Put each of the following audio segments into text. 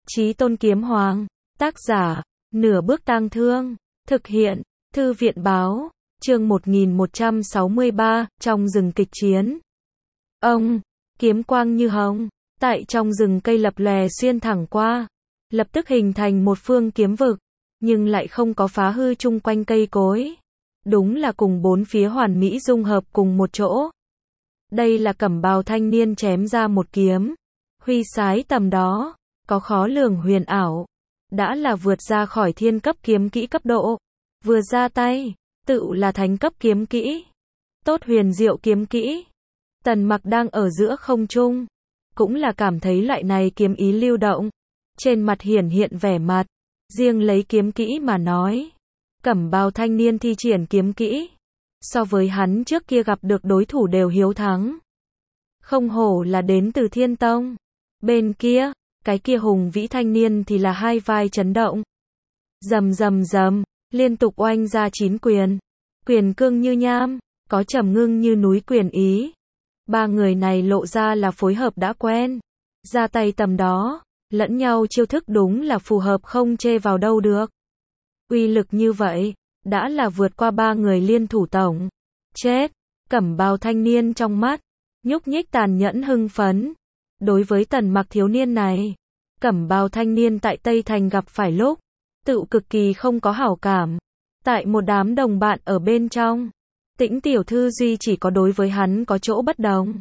Chí Tôn Kiếm Hoàng, tác giả, Nửa Bước Tang Thương, thực hiện, Thư viện báo, chương 1163, trong rừng kịch chiến. Ông, kiếm quang như hồng, tại trong rừng cây lập lòe xuyên thẳng qua, lập tức hình thành một phương kiếm vực, nhưng lại không có phá hư chung quanh cây cối. Đúng là cùng bốn phía hoàn mỹ dung hợp cùng một chỗ. Đây là cẩm bào thanh niên chém ra một kiếm, huy sái tầm đó, có khó lường huyền ảo, đã là vượt ra khỏi thiên cấp kiếm kỹ cấp độ, vừa ra tay, tự là thánh cấp kiếm kỹ, tốt huyền diệu kiếm kỹ. Tần Mặc đang ở giữa không trung, cũng là cảm thấy loại này kiếm ý lưu động, trên mặt hiển hiện vẻ mặt, riêng lấy kiếm kỹ mà nói, cẩm bào thanh niên thi triển kiếm kỹ, so với hắn trước kia gặp được đối thủ đều hiếu thắng. Không hổ là đến từ Thiên Tông. Bên kia, cái kia hùng vĩ thanh niên thì là hai vai chấn động. Rầm rầm rầm, liên tục oanh ra 9 quyền. Quyền cương như nham, có trầm ngưng như núi quyền ý. Ba người này lộ ra là phối hợp đã quen. Ra tay tầm đó, lẫn nhau chiêu thức đúng là phù hợp không chê vào đâu được. Uy lực như vậy, đã là vượt qua ba người liên thủ tổng. Chết, cẩm bào thanh niên trong mắt, nhúc nhích tàn nhẫn hưng phấn. Đối với Tần Mặc thiếu niên này, cẩm bào thanh niên tại Tây Thành gặp phải lúc, tự cực kỳ không có hảo cảm. Tại một đám đồng bạn ở bên trong, Tĩnh tiểu thư duy chỉ có đối với hắn có chỗ bất đồng.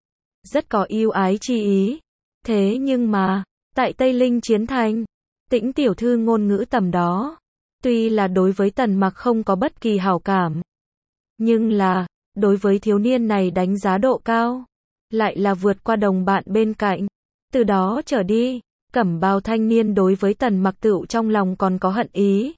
Rất có yêu ái chi ý. Thế nhưng mà, tại Tây Linh chiến thành, Tĩnh tiểu thư ngôn ngữ tầm đó, tuy là đối với Tần Mặc không có bất kỳ hảo cảm, nhưng là, đối với thiếu niên này đánh giá độ cao, lại là vượt qua đồng bạn bên cạnh. Từ đó trở đi, cẩm bào thanh niên đối với Tần Mặc tựu trong lòng còn có hận ý.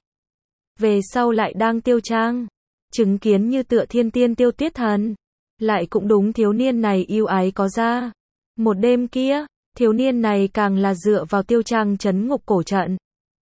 Về sau lại đang tiêu trang, chứng kiến như tựa thiên tiên tiêu tuyết thần, lại cũng đúng thiếu niên này yêu ái có ra. Một đêm kia, thiếu niên này càng là dựa vào tiêu trang trấn ngục cổ trận,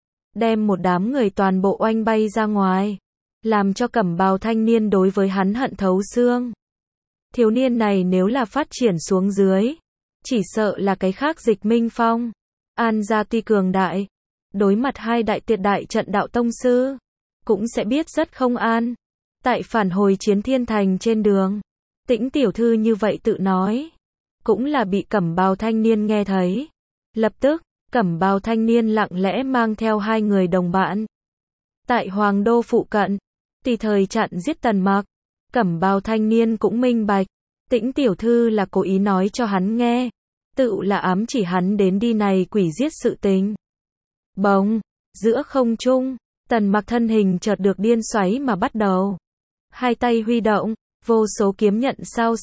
đem một đám người toàn bộ oanh bay ra ngoài, làm cho cẩm bào thanh niên đối với hắn hận thấu xương. Thiếu niên này nếu là phát triển xuống dưới, chỉ sợ là cái khác Dịch Minh Phong, An gia tuy cường đại, đối mặt hai đại tuyệt đại trận đạo tông sư, cũng sẽ biết rất không an. Tại phản hồi chiến thiên thành trên đường, Tĩnh tiểu thư như vậy tự nói, cũng là bị cẩm bào thanh niên nghe thấy. Lập tức, cẩm bào thanh niên lặng lẽ mang theo hai người đồng bạn. Tại Hoàng Đô phụ cận, tùy thời chặn giết Tần Mặc. Cẩm bào thanh niên cũng minh bạch, Tĩnh tiểu thư là cố ý nói cho hắn nghe, tự là ám chỉ hắn đến đi này quỷ giết sự tình. Bỗng, giữa không trung, Tần Mặc thân hình chợt được điên xoáy mà bắt đầu. Hai tay huy động, vô số kiếm nhận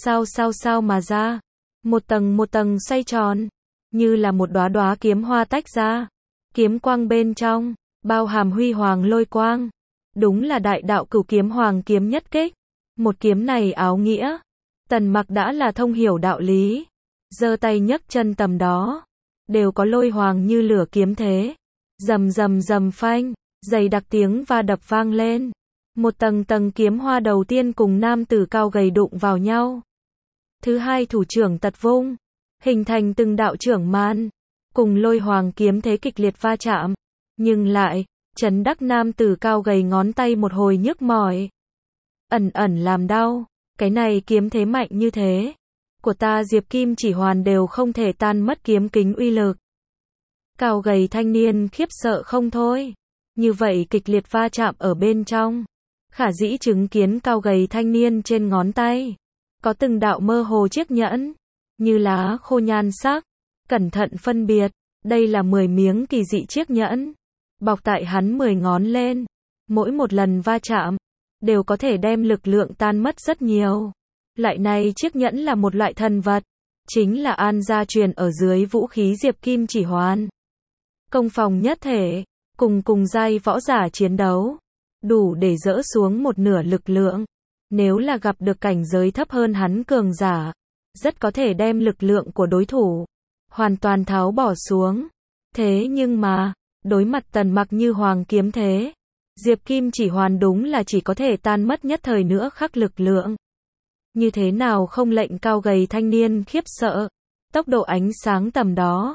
sao mà ra, một tầng xoay tròn, như là một đóa đóa kiếm hoa tách ra. Kiếm quang bên trong, bao hàm huy hoàng lôi quang. Đúng là đại đạo cửu kiếm hoàng kiếm nhất kích. Một kiếm này áo nghĩa, Tần Mặc đã là thông hiểu đạo lý. Giơ tay nhấc chân tầm đó, đều có lôi hoàng như lửa kiếm thế. Rầm rầm rầm phanh, dày đặc tiếng va đập vang lên. Một tầng kiếm hoa đầu tiên cùng nam tử cao gầy đụng vào nhau. Thứ hai thủ trưởng tật vung, hình thành từng đạo trưởng man, cùng lôi hoàng kiếm thế kịch liệt va chạm. Nhưng lại, chấn đắc nam tử cao gầy ngón tay một hồi nhức mỏi. Ẩn làm đau, cái này kiếm thế mạnh như thế, của ta Diệp Kim Chỉ Hoàn đều không thể tan mất kiếm kính uy lực. Cao gầy thanh niên khiếp sợ không thôi. Như vậy kịch liệt va chạm ở bên trong, khả dĩ chứng kiến cao gầy thanh niên trên ngón tay, có từng đạo mơ hồ chiếc nhẫn, như lá khô nhan sắc, cẩn thận phân biệt, đây là 10 miếng kỳ dị chiếc nhẫn, bọc tại hắn 10 ngón lên, mỗi một lần va chạm, đều có thể đem lực lượng tan mất rất nhiều. Loại này chiếc nhẫn là một loại thần vật, chính là An gia truyền ở dưới vũ khí Diệp Kim Chỉ Hoàn. Công phòng nhất thể, cùng giai võ giả chiến đấu, đủ để dỡ xuống một nửa lực lượng. Nếu là gặp được cảnh giới thấp hơn hắn cường giả, rất có thể đem lực lượng của đối thủ hoàn toàn tháo bỏ xuống. Thế nhưng mà, đối mặt Tần Mặc như hoàng kiếm thế, Diệp Kim Chỉ Hoàn đúng là chỉ có thể tan mất nhất thời nữa khắc lực lượng. Như thế nào không lệnh cao gầy thanh niên khiếp sợ. Tốc độ ánh sáng tầm đó,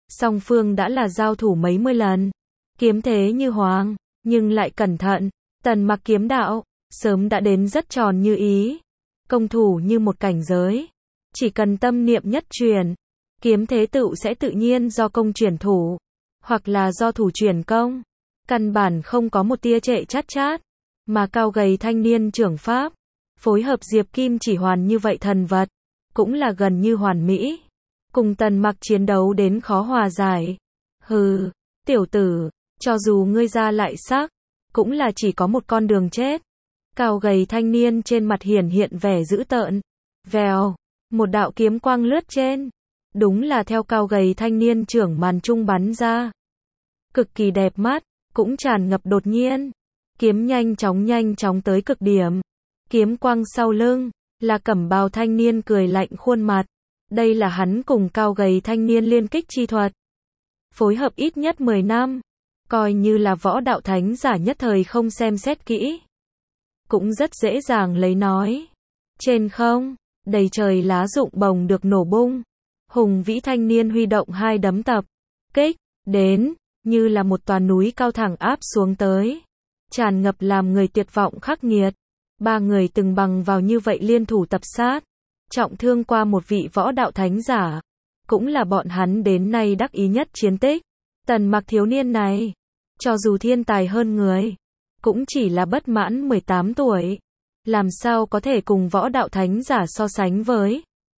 song phương đã là giao thủ mấy mươi lần. Kiếm thế như hoàng, nhưng lại cẩn thận. Tần Mặc kiếm đạo, sớm đã đến rất tròn như ý. Công thủ như một cảnh giới. Chỉ cần tâm niệm nhất truyền, kiếm thế tựu sẽ tự nhiên do công chuyển thủ, hoặc là do thủ chuyển công. Căn bản không có một tia trệ chát chát. Mà cao gầy thanh niên trưởng pháp, phối hợp Diệp Kim chỉ hoàn như vậy thần vật, cũng là gần như hoàn mỹ. Cùng Tần Mặc chiến đấu đến khó hòa giải. Hừ, tiểu tử, cho dù ngươi ra lại sắc, cũng là chỉ có một con đường chết. Cao gầy thanh niên trên mặt hiển hiện vẻ dữ tợn. Vèo, một đạo kiếm quang lướt trên. Đúng là theo cao gầy thanh niên trưởng màn trung bắn ra. Cực kỳ đẹp mắt, cũng tràn ngập đột nhiên. Kiếm nhanh chóng tới cực điểm. Kiếm quang sau lưng, là cẩm bào thanh niên cười lạnh khuôn mặt. Đây là hắn cùng cao gầy thanh niên liên kích chi thuật. Phối hợp ít nhất 10 năm. Coi như là võ đạo thánh giả nhất thời không xem xét kỹ. Cũng rất dễ dàng lấy nói. Trên không, đầy trời lá rụng bồng được nổ bung. Hùng vĩ thanh niên huy động hai đấm tập. Kích, đến, như là một tòa núi cao thẳng áp xuống tới. Tràn ngập làm người tuyệt vọng khắc nghiệt. Ba người từng bằng vào như vậy liên thủ tập sát. Trọng thương qua một vị võ đạo thánh giả. Cũng là bọn hắn đến nay đắc ý nhất chiến tích. Tần Mặc thiếu niên này, cho dù thiên tài hơn người, cũng chỉ là bất mãn 18 tuổi. Làm sao có thể cùng võ đạo thánh giả so sánh với.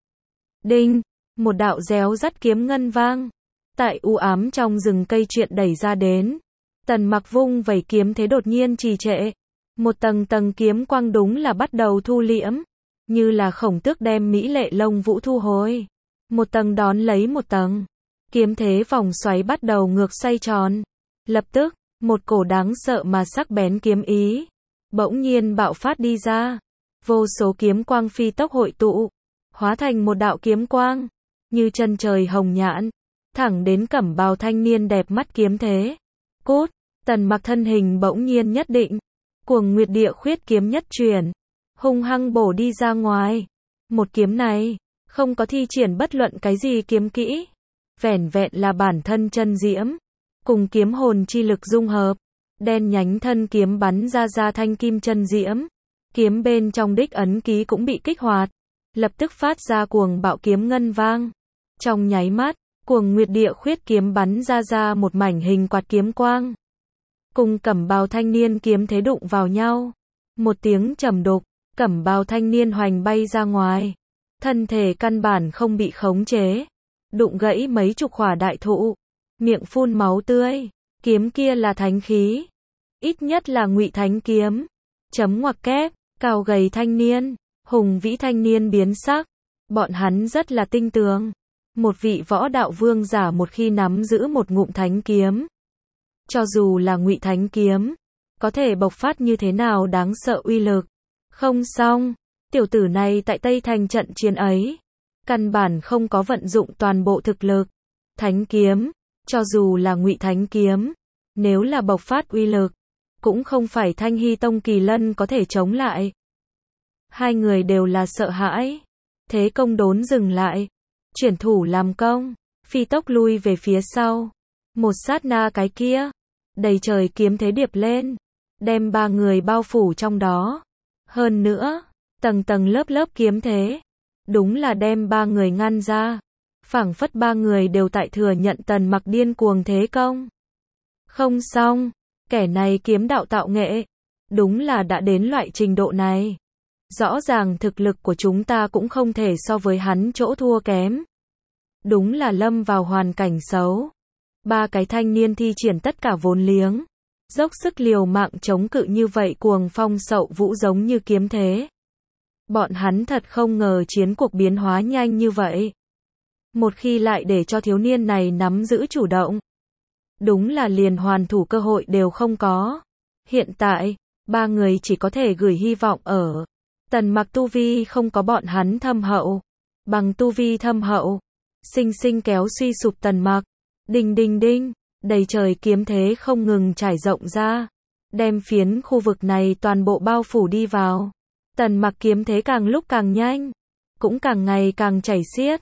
Đinh, một đạo réo rắt kiếm ngân vang. Tại u ám trong rừng cây chuyện đẩy ra đến. Tần Mặc vung vẩy kiếm thế đột nhiên trì trệ. Một tầng kiếm quang đúng là bắt đầu thu liễm. Như là khổng tước đem mỹ lệ lông vũ thu hồi. Một tầng đón lấy một tầng. Kiếm thế vòng xoáy bắt đầu ngược xoay tròn. Lập tức, một cổ đáng sợ mà sắc bén kiếm ý bỗng nhiên bạo phát đi ra. Vô số kiếm quang phi tốc hội tụ, hóa thành một đạo kiếm quang, như chân trời hồng nhãn, thẳng đến cẩm bào thanh niên đẹp mắt kiếm thế. Cốt, Tần Mặc thân hình bỗng nhiên nhất định, cuồng nguyệt địa khuyết kiếm nhất truyền, hung hăng bổ đi ra ngoài. Một kiếm này, không có thi triển bất luận cái gì kiếm kỹ, vẻn vẹn là bản thân chân diễm, cùng kiếm hồn chi lực dung hợp, đen nhánh thân kiếm bắn ra thanh kim chân diễm, kiếm bên trong đích ấn ký cũng bị kích hoạt, lập tức phát ra cuồng bạo kiếm ngân vang. Trong nháy mắt, cuồng nguyệt địa khuyết kiếm bắn ra một mảnh hình quạt kiếm quang, cùng cẩm bào thanh niên kiếm thế đụng vào nhau. Một tiếng trầm đục, cẩm bào thanh niên hoành bay ra ngoài, thân thể căn bản không bị khống chế, đụng gãy mấy chục khỏa đại thụ, miệng phun máu tươi. Kiếm kia là thánh khí, ít nhất là ngụy thánh kiếm. Chấm ngoặc kép, cao gầy thanh niên, hùng vĩ thanh niên biến sắc. Bọn hắn rất là tinh tường. Một vị võ đạo vương giả một khi nắm giữ một ngụm thánh kiếm, cho dù là ngụy thánh kiếm, có thể bộc phát như thế nào đáng sợ uy lực. Không xong, tiểu tử này tại Tây Thành trận chiến ấy, căn bản không có vận dụng toàn bộ thực lực. Thánh kiếm, cho dù là ngụy thánh kiếm, nếu là bộc phát uy lực, cũng không phải Thanh Hy Tông Kỳ Lân có thể chống lại. Hai người đều là sợ hãi. Thế công đốn dừng lại. Chuyển thủ làm công, phi tốc lui về phía sau. Một sát na cái kia, đầy trời kiếm thế điệp lên, đem ba người bao phủ trong đó. Hơn nữa, tầng lớp kiếm thế, đúng là đem ba người ngăn ra. Phảng phất ba người đều tại thừa nhận Tần Mặc điên cuồng thế công. Không xong, kẻ này kiếm đạo tạo nghệ, đúng là đã đến loại trình độ này. Rõ ràng thực lực của chúng ta cũng không thể so với hắn chỗ thua kém. Đúng là lâm vào hoàn cảnh xấu. Ba cái thanh niên thi triển tất cả vốn liếng, dốc sức liều mạng chống cự như vậy cuồng phong sậu vũ giống như kiếm thế. Bọn hắn thật không ngờ chiến cuộc biến hóa nhanh như vậy. Một khi lại để cho thiếu niên này nắm giữ chủ động, đúng là liền hoàn thủ cơ hội đều không có. Hiện tại, ba người chỉ có thể gửi hy vọng ở Tần Mặc tu vi không có bọn hắn thâm hậu. Bằng tu vi thâm hậu, sinh sinh kéo suy sụp Tần Mặc. Đinh đinh đinh, đầy trời kiếm thế không ngừng trải rộng ra, đem phiến khu vực này toàn bộ bao phủ đi vào. Tần Mặc kiếm thế càng lúc càng nhanh, cũng càng ngày càng chảy xiết.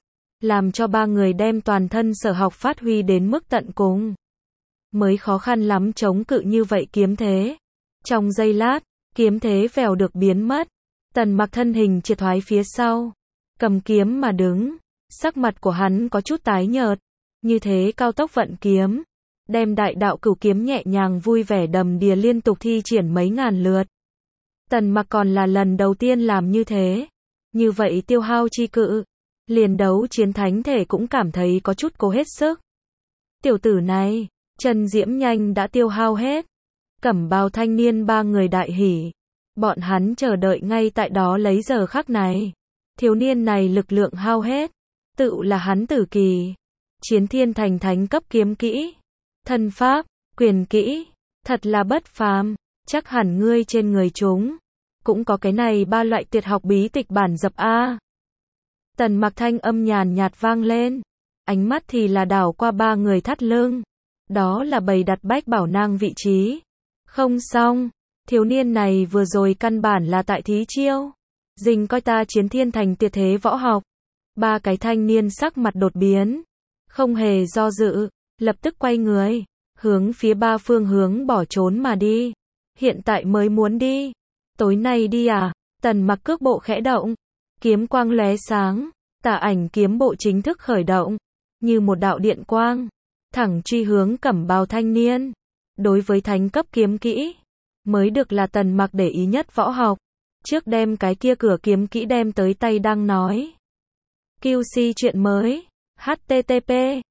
làm cho ba người đem toàn thân sở học phát huy đến mức tận cùng. Mới khó khăn lắm chống cự như vậy kiếm thế. Trong giây lát, kiếm thế vèo được biến mất. Tần Mặc thân hình triệt thoái phía sau, cầm kiếm mà đứng. Sắc mặt của hắn có chút tái nhợt, như thế cao tốc vận kiếm, đem đại đạo cửu kiếm nhẹ nhàng vui vẻ đầm đìa liên tục thi triển mấy ngàn lượt. Tần Mặc còn là lần đầu tiên làm như thế, như vậy tiêu hao chi cự, liền đấu chiến thánh thể cũng cảm thấy có chút cố hết sức. Tiểu tử này, chân diễm nhanh đã tiêu hao hết. Cẩm bào thanh niên ba người đại hỉ, bọn hắn chờ đợi ngay tại đó lấy giờ khắc này. Thiếu niên này lực lượng hao hết, tự là hắn tử kỳ. Chiến thiên thành thánh cấp kiếm kỹ, thân pháp, quyền kỹ, thật là bất phàm, chắc hẳn ngươi trên người chúng cũng có cái này ba loại tuyệt học bí tịch bản dập a. Tần Mặc thanh âm nhàn nhạt vang lên, ánh mắt thì là đảo qua ba người thắt lưng, đó là bày đặt bách bảo nang vị trí. Không xong, thiếu niên này vừa rồi căn bản là tại thí chiêu, dình coi ta chiến thiên thành tuyệt thế võ học. Ba cái thanh niên sắc mặt đột biến, không hề do dự, lập tức quay người, hướng phía ba phương hướng bỏ trốn mà đi. Hiện tại mới muốn đi, tối nay đi à? Tần Mặc cước bộ khẽ động, kiếm quang lóe sáng, tà ảnh kiếm bộ chính thức khởi động, như một đạo điện quang, thẳng truy hướng cẩm bào thanh niên. Đối với thánh cấp kiếm kỹ, mới được là Tần Mặc để ý nhất võ học, trước đem cái kia cửa kiếm kỹ đem tới tay đang nói. QC chuyện mới, http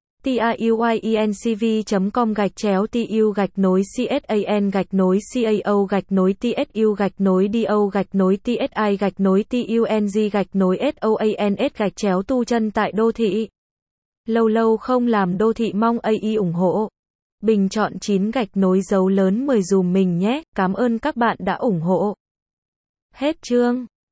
tu chân tại đô thị. Lâu lâu không làm đô thị mong AI ủng hộ. Bình chọn 9 dấu lớn 10 dùm mình nhé, cảm ơn các bạn đã ủng hộ. Hết chương.